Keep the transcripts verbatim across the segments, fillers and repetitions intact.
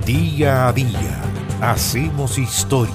Día a día hacemos historia.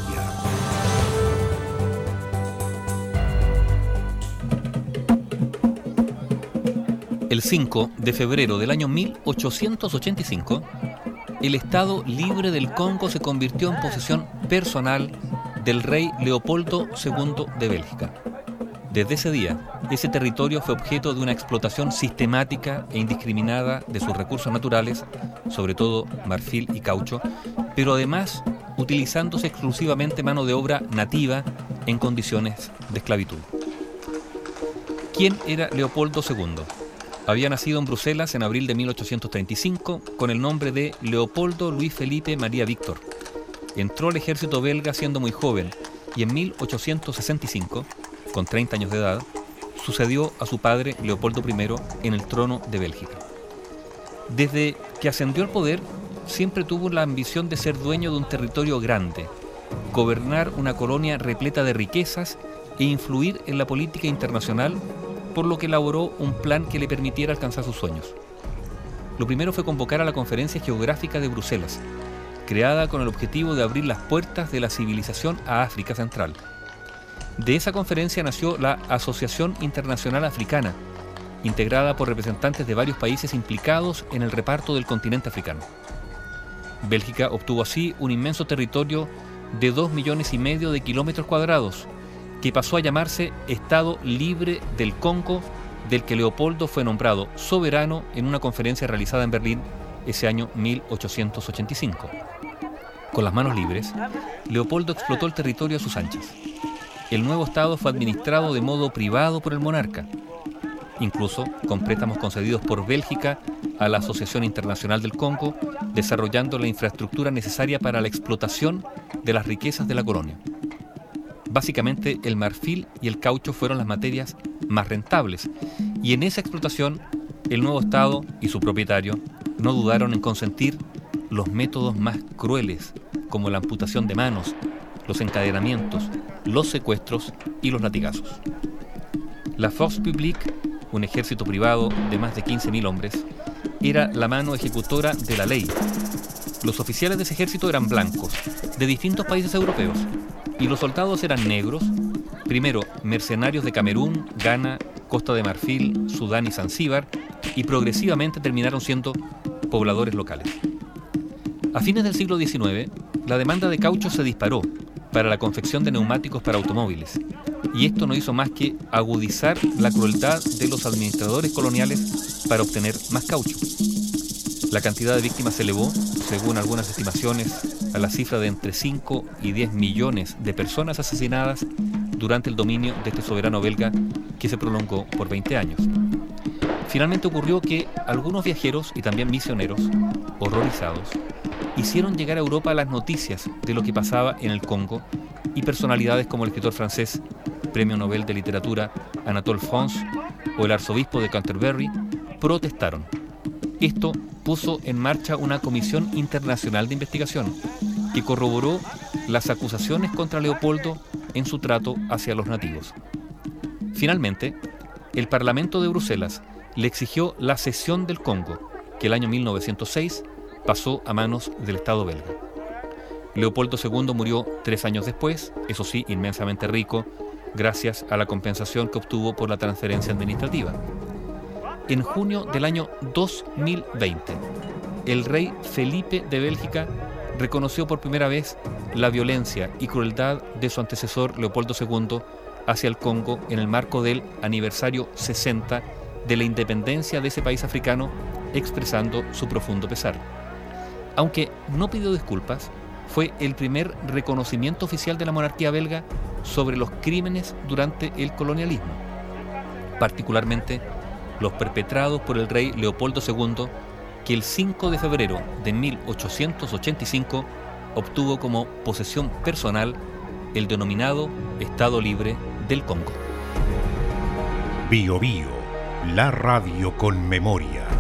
El cinco de febrero del año mil ochocientos ochenta y cinco, el Estado Libre del Congo se convirtió en posesión personal del rey Leopoldo segundo de Bélgica. Desde ese día, ese territorio fue objeto de una explotación sistemática e indiscriminada de sus recursos naturales, sobre todo marfil y caucho, pero además utilizándose exclusivamente mano de obra nativa en condiciones de esclavitud. ¿Quién era Leopoldo segundo? Había nacido en Bruselas en abril de mil ochocientos treinta y cinco con el nombre de Leopoldo Luis Felipe María Víctor. Entró al ejército belga siendo muy joven y en mil ochocientos sesenta y cinco, con treinta años de edad, sucedió a su padre Leopoldo primero en el trono de Bélgica. Desde que ascendió al poder, siempre tuvo la ambición de ser dueño de un territorio grande, gobernar una colonia repleta de riquezas e influir en la política internacional, por lo que elaboró un plan que le permitiera alcanzar sus sueños. Lo primero fue convocar a la Conferencia Geográfica de Bruselas, creada con el objetivo de abrir las puertas de la civilización a África Central. De esa conferencia nació la Asociación Internacional Africana, integrada por representantes de varios países implicados en el reparto del continente africano. Bélgica obtuvo así un inmenso territorio de dos millones y medio de kilómetros cuadrados, que pasó a llamarse Estado Libre del Congo, del que Leopoldo fue nombrado soberano en una conferencia realizada en Berlín ese año mil ochocientos ochenta y cinco. Con las manos libres, Leopoldo explotó el territorio a sus anchas. El nuevo Estado fue administrado de modo privado por el monarca, incluso con préstamos concedidos por Bélgica a la Asociación Internacional del Congo, desarrollando la infraestructura necesaria para la explotación de las riquezas de la colonia. Básicamente, el marfil y el caucho fueron las materias más rentables, y en esa explotación, el nuevo Estado y su propietario no dudaron en consentir los métodos más crueles, como la amputación de manos, los encadenamientos, los secuestros y los latigazos. La Force Publique, un ejército privado de más de quince mil hombres, era la mano ejecutora de la ley. Los oficiales de ese ejército eran blancos, de distintos países europeos, y los soldados eran negros, primero mercenarios de Camerún, Ghana, Costa de Marfil, Sudán y Zanzíbar, y progresivamente terminaron siendo pobladores locales. A fines del siglo diecinueve, la demanda de caucho se disparó para la confección de neumáticos para automóviles, y esto no hizo más que agudizar la crueldad de los administradores coloniales para obtener más caucho. La cantidad de víctimas se elevó, según algunas estimaciones, a la cifra de entre cinco y diez millones de personas asesinadas durante el dominio de este soberano belga que se prolongó por veinte años. Finalmente ocurrió que algunos viajeros y también misioneros, horrorizados, hicieron llegar a Europa las noticias de lo que pasaba en el Congo, y personalidades como el escritor francés, Premio Nobel de Literatura Anatole France, o el arzobispo de Canterbury protestaron. Esto puso en marcha una comisión internacional de investigación que corroboró las acusaciones contra Leopoldo en su trato hacia los nativos. Finalmente, el Parlamento de Bruselas le exigió la cesión del Congo, que el año mil novecientos seis pasó a manos del Estado belga. Leopoldo segundo murió tres años después, eso sí, inmensamente rico, gracias a la compensación que obtuvo por la transferencia administrativa. En junio del año dos mil veinte, el rey Felipe de Bélgica reconoció por primera vez la violencia y crueldad de su antecesor Leopoldo segundo hacia el Congo en el marco del aniversario sesenta de la independencia de ese país africano, expresando su profundo pesar. Aunque no pidió disculpas, fue el primer reconocimiento oficial de la monarquía belga sobre los crímenes durante el colonialismo, particularmente los perpetrados por el rey Leopoldo segundo, que el cinco de febrero de mil ochocientos ochenta y cinco obtuvo como posesión personal el denominado Estado Libre del Congo. Bio Bio, la radio con memoria.